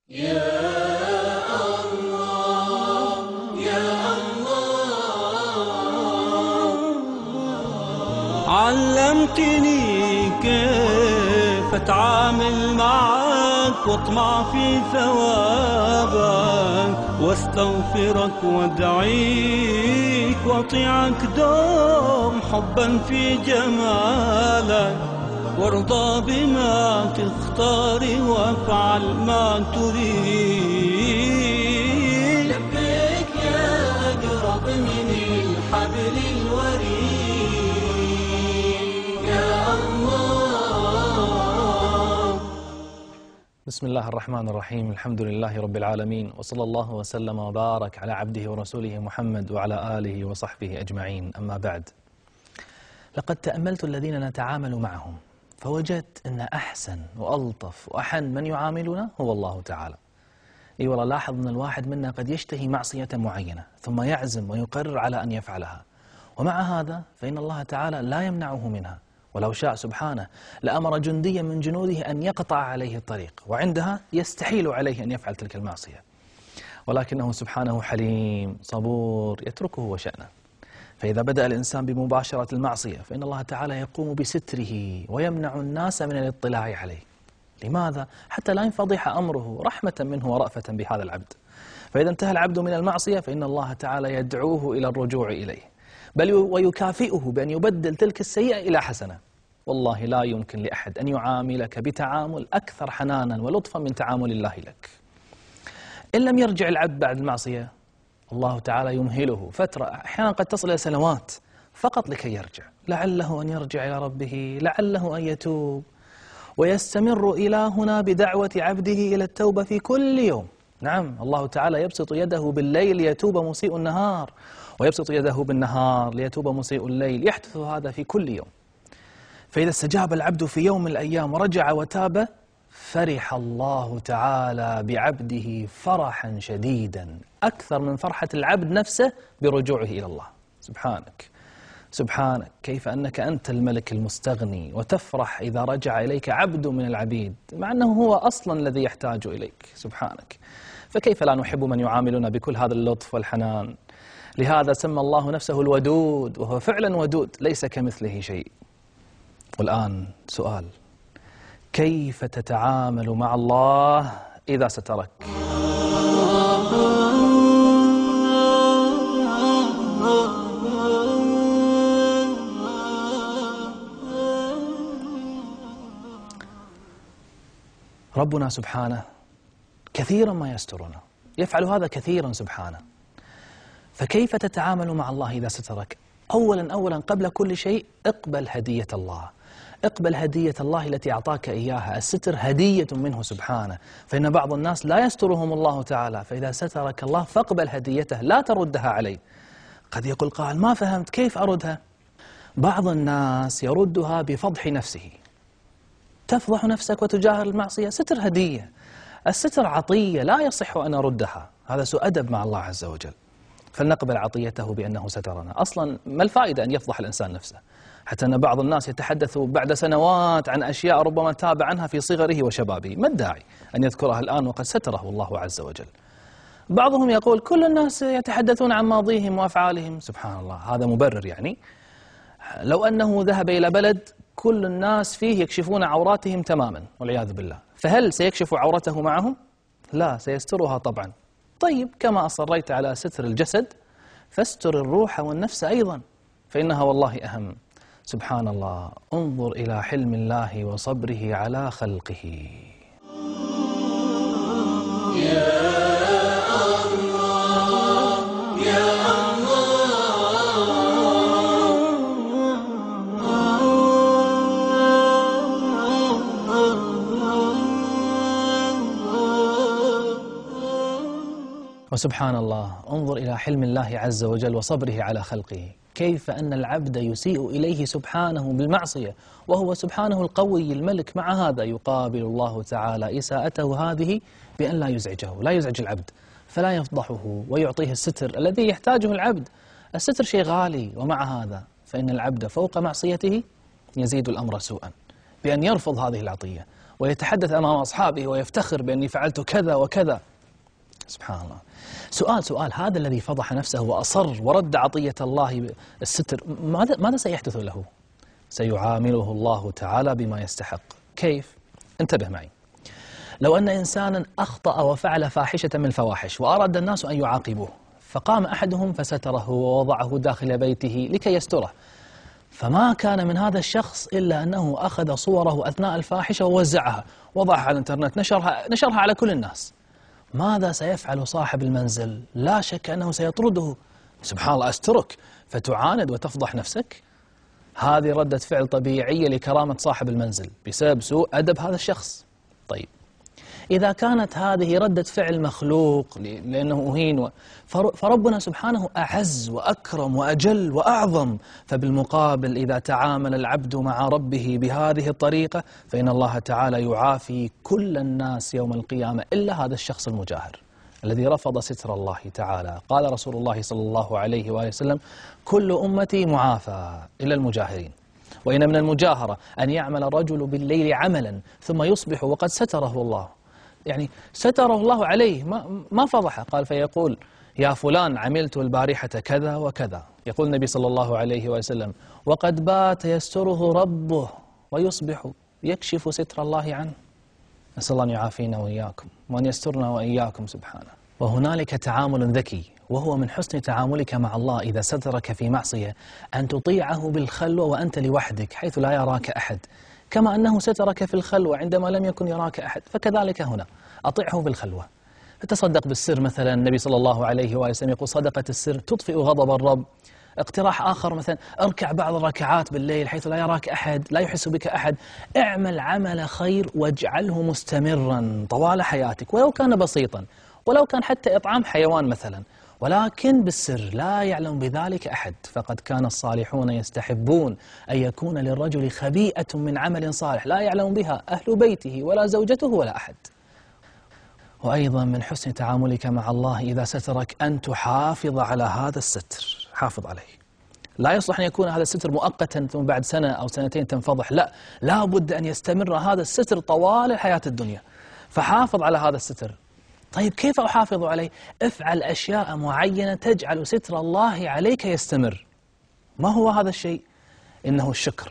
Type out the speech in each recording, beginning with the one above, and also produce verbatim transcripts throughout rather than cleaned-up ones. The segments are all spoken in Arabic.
يا الله يا الله علمتني كيف أتعامل معك واطمع في ثوابك واستغفرك وادعيك واطيعك دوم حبا في جمالك وارضى بما تختار وافعل ما تريد. لبيك يا أقرب من الحبل الوريد يا الله. بسم الله الرحمن الرحيم. الحمد لله رب العالمين، وصلى الله وسلم وبارك على عبده ورسوله محمد وعلى آله وصحبه أجمعين. أما بعد، لقد تأملت الذين نتعامل معهم فوجدت أن أحسن وألطف وأحن من يعاملنا هو الله تعالى. اي والله، لاحظ أن الواحد منا قد يشتهي معصية معينة ثم يعزم ويقرر على أن يفعلها، ومع هذا فإن الله تعالى لا يمنعه منها، ولو شاء سبحانه لأمر جنديا من جنوده أن يقطع عليه الطريق، وعندها يستحيل عليه أن يفعل تلك المعصية، ولكنه سبحانه حليم صبور يتركه وشأنه. فإذا بدأ الإنسان بمباشرة المعصية فإن الله تعالى يقوم بستره ويمنع الناس من الاطلاع عليه. لماذا؟ حتى لا ينفضح أمره رحمة منه ورأفة بهذا العبد. فإذا انتهى العبد من المعصية فإن الله تعالى يدعوه إلى الرجوع إليه، بل ويكافئه بأن يبدل تلك السيئة إلى حسنة. والله لا يمكن لأحد أن يعاملك بتعامل أكثر حنانا ولطفا من تعامل الله لك. إن لم يرجع العبد بعد المعصية الله تعالى يمهله فترة، أحيانا قد تصل إلى سنوات فقط لكي يرجع، لعله أن يرجع إلى ربه، لعله أن يتوب، ويستمر إلى هنا بدعوة عبده إلى التوبة في كل يوم. نعم، الله تعالى يبسط يده بالليل ليتوب مسيء النهار، ويبسط يده بالنهار ليتوب مسيء الليل، يحدث هذا في كل يوم. فإذا استجاب العبد في يوم من الأيام ورجع وتاب فرح الله تعالى بعبده فرحا شديدا أكثر من فرحة العبد نفسه برجوعه إلى الله. سبحانك سبحانك كيف أنك أنت الملك المستغني وتفرح إذا رجع إليك عبد من العبيد، مع أنه هو أصلا الذي يحتاج إليك. سبحانك، فكيف لا نحب من يعاملنا بكل هذا اللطف والحنان؟ لهذا سمى الله نفسه الودود، وهو فعلا ودود ليس كمثله شيء. والآن سؤال: كيف تتعامل مع الله إذا سترك؟ ربنا سبحانه كثيرا ما يسترنا، يفعل هذا كثيرا سبحانه. فكيف تتعامل مع الله إذا سترك؟ أولا أولا قبل كل شيء اقبل هدية الله، اقبل هدية الله التي أعطاك إياها. الستر هدية منه سبحانه، فإن بعض الناس لا يسترهم الله تعالى، فإذا سترك الله فاقبل هديته لا تردها عليه. قد يقول قائل: ما فهمت، كيف أردها؟ بعض الناس يردها بفضح نفسه. تفضح نفسك وتجاهر المعصية؟ ستر هدية، الستر عطية لا يصح أن أردها، هذا سوء أدب مع الله عز وجل. فلنقبل عطيته بأنه سترنا. أصلا ما الفائدة أن يفضح الإنسان نفسه؟ حتى أن بعض الناس يتحدث بعد سنوات عن أشياء ربما تاب عنها في صغره وشبابه، ما الداعي أن يذكرها الآن وقد ستره الله عز وجل؟ بعضهم يقول كل الناس يتحدثون عن ماضيهم وأفعالهم. سبحان الله، هذا مبرر. يعني لو أنه ذهب إلى بلد كل الناس فيه يكشفون عوراتهم تماما والعياذ بالله، فهل سيكشف عورته معهم؟ لا، سيسترها طبعا. طيب، كما أصريت على ستر الجسد فاستر الروح والنفس أيضا، فإنها والله أهم. سبحان الله، انظر إلى حلم الله وصبره على خلقه. يا الله يا وسبحان الله، انظر إلى حلم الله عز وجل وصبره على خلقه، كيف أن العبد يسيء إليه سبحانه بالمعصية وهو سبحانه القوي الملك، مع هذا يقابل الله تعالى إساءته هذه بأن لا يزعجه، لا يزعج العبد، فلا يفضحه ويعطيه الستر الذي يحتاجه العبد. الستر شيء غالي، ومع هذا فإن العبد فوق معصيته يزيد الأمر سوءا بأن يرفض هذه العطية ويتحدث أمام أصحابه ويفتخر بأني فعلت كذا وكذا. سبحان الله. سؤال سؤال هذا الذي فضح نفسه وأصر ورد عطية الله الستر، ماذا ماذا سيحدث له؟ سيعامله الله تعالى بما يستحق. كيف؟ انتبه معي. لو أن إنسانا أخطأ وفعل فاحشة من الفواحش وأراد الناس أن يعاقبوه، فقام أحدهم فستره ووضعه داخل بيته لكي يستره، فما كان من هذا الشخص إلا أنه أخذ صوره أثناء الفاحشة ووزعها، وضعها على الإنترنت، نشرها, نشرها على كل الناس. ماذا سيفعل صاحب المنزل؟ لا شك أنه سيطرده. سبحان الله، أسترك فتعاند وتفضح نفسك؟ هذه ردة فعل طبيعية لكرامة صاحب المنزل بسبب سوء أدب هذا الشخص. طيب، إذا كانت هذه ردة فعل مخلوق لأنه أهين، فربنا سبحانه أعز وأكرم وأجل وأعظم، فبالمقابل إذا تعامل العبد مع ربه بهذه الطريقة فإن الله تعالى يعافي كل الناس يوم القيامة إلا هذا الشخص المجاهر الذي رفض ستر الله تعالى. قال رسول الله صلى الله عليه وآله وسلم: كل أمتي معافى إلا المجاهرين. وإن من المجاهرة أن يعمل الرجل بالليل عملا ثم يصبح وقد ستره الله، يعني ستره الله عليه، ما, ما فضحه. قال فيقول: يا فلان عملت البارحة كذا وكذا. يقول النبي صلى الله عليه وسلم: وقد بات يستره ربه ويصبح يكشف ستر الله عنه. نسأل الله أن يعافينا وإياكم وأن يسترنا وإياكم سبحانه. وهنالك تعامل ذكي، وهو من حسن تعاملك مع الله إذا سترك في معصية أن تطيعه بالخلوة وأنت لوحدك حيث لا يراك أحد، كما أنه سترك في الخلوة عندما لم يكن يراك أحد، فكذلك هنا أطيعه بالخلوة. فتصدق بالسر مثلا، النبي صلى الله عليه وآله وسلم يقول: صدقة السر تطفئ غضب الرب. اقتراح آخر مثلا: اركع بعض الركعات بالليل حيث لا يراك أحد، لا يحس بك أحد. اعمل عمل خير واجعله مستمرا طوال حياتك، ولو كان بسيطا، ولو كان حتى إطعام حيوان مثلا، ولكن بالسر لا يعلم بذلك أحد. فقد كان الصالحون يستحبون أن يكون للرجل خبيئة من عمل صالح لا يعلم بها أهل بيته ولا زوجته ولا أحد. وأيضا من حسن تعاملك مع الله إذا سترك أن تحافظ على هذا الستر. حافظ عليه. لا يصلح أن يكون هذا الستر مؤقتا ثم بعد سنة أو سنتين تنفضح، لا، لا بد أن يستمر هذا الستر طوال الحياة الدنيا. فحافظ على هذا الستر. طيب، كيف أحافظ عليه؟ افعل أشياء معينة تجعل ستر الله عليك يستمر. ما هو هذا الشيء؟ إنه الشكر.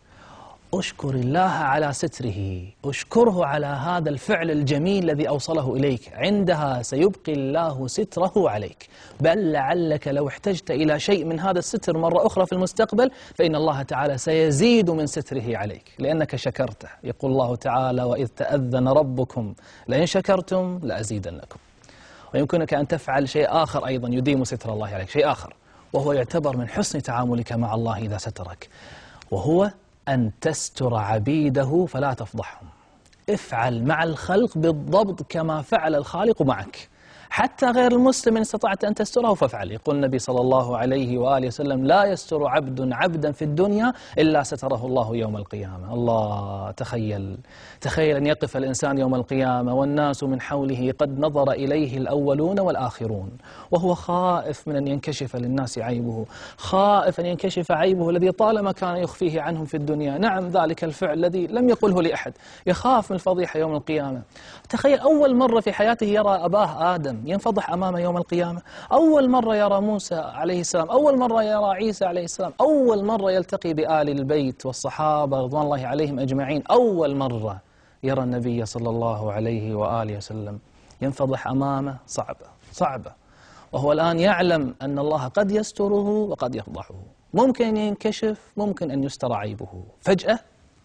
أشكر الله على ستره، أشكره على هذا الفعل الجميل الذي أوصله إليك، عندها سيبقي الله ستره عليك. بل لعلك لو احتجت إلى شيء من هذا الستر مرة أخرى في المستقبل فإن الله تعالى سيزيد من ستره عليك لأنك شكرته. يقول الله تعالى: وإذ تأذن ربكم لئن شكرتم لأزيدنكم. ويمكنك أن تفعل شيء آخر أيضا يديم ستر الله عليك، شيء آخر، وهو يعتبر من حسن تعاملك مع الله إذا سترك، وهو أن تستر عبيده فلا تفضحهم. افعل مع الخلق بالضبط كما فعل الخالق معك، حتى غير المسلم إن استطعت أن تستره فافعل. يقول النبي صلى الله عليه وآله وسلم: لا يستر عبد عبدا في الدنيا إلا ستره الله يوم القيامة. الله، تخيل تخيل أن يقف الإنسان يوم القيامة والناس من حوله قد نظر إليه الأولون والآخرون، وهو خائف من أن ينكشف للناس عيبه، خائف أن ينكشف عيبه الذي طالما كان يخفيه عنهم في الدنيا. نعم، ذلك الفعل الذي لم يقله لأحد، يخاف من الفضيحة يوم القيامة. تخيل أول مرة في حياته يرى أباه آدم ينفضح أمامه يوم القيامة، أول مرة يرى موسى عليه السلام، أول مرة يرى عيسى عليه السلام، أول مرة يلتقي بآل البيت والصحابة رضوان الله عليهم أجمعين، أول مرة يرى النبي صلى الله عليه وآله وسلم ينفضح أمامه. صعبة صعبة. وهو الآن يعلم أن الله قد يستره وقد يفضحه، ممكن أن ينكشف، ممكن أن يستر عيبه. فجأة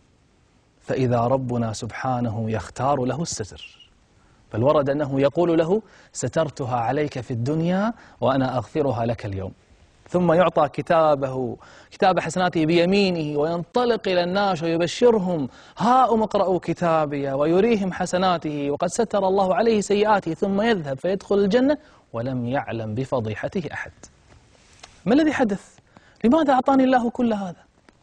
فإذا ربنا سبحانه يختار له الستر، بل ورد أنه يقول له: سترتها عليك في الدنيا وأنا أغفرها لك اليوم. ثم يعطى كتابه كتاب حسناته بيمينه وينطلق إلى الناس ويبشرهم: هاؤم اقرأوا كتابي، ويريهم حسناته وقد ستر الله عليه سيئاته، ثم يذهب فيدخل الجنة ولم يعلم بفضيحته أحد. ما الذي حدث؟ لماذا أعطاني الله كل هذا؟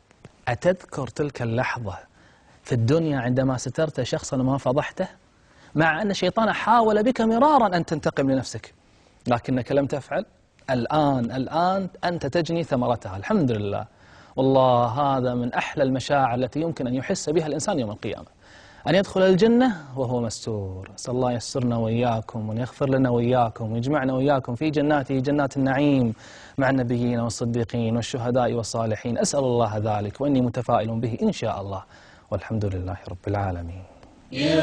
أتذكر تلك اللحظة في الدنيا عندما سترت شخصا وما فضحته، مع أن الشيطان حاول بك مرارا أن تنتقم لنفسك لكنك لم تفعل؟ الآن الآن أنت تجني ثمرتها، الحمد لله. والله هذا من أحلى المشاعر التي يمكن أن يحس بها الإنسان يوم القيامة، أن يدخل الجنة وهو مستور. أسأل الله يسترنا وإياكم، وأن يغفر لنا وإياكم، ويجمعنا وإياكم في جناته جنات النعيم مع النبيين والصديقين والشهداء والصالحين. أسأل الله ذلك، وإني متفائل به إن شاء الله، والحمد لله رب العالمين. يا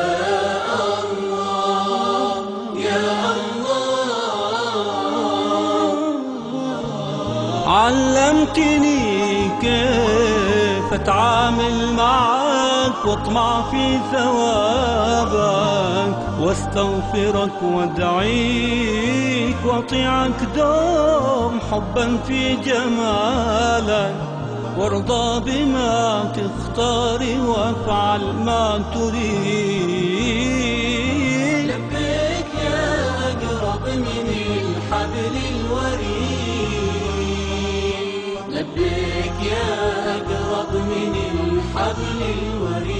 الله يا الله، علمتني كيف أتعامل معك واطمع في ثوابك، واستغفرك وادعيك واطيعك دوم حبا في جمالك، وارضى بما تختاري وافعل ما تريد. لبيك يا أقرب من الحبل الوريد، لبيك يا أقرب من الحبل الوريد.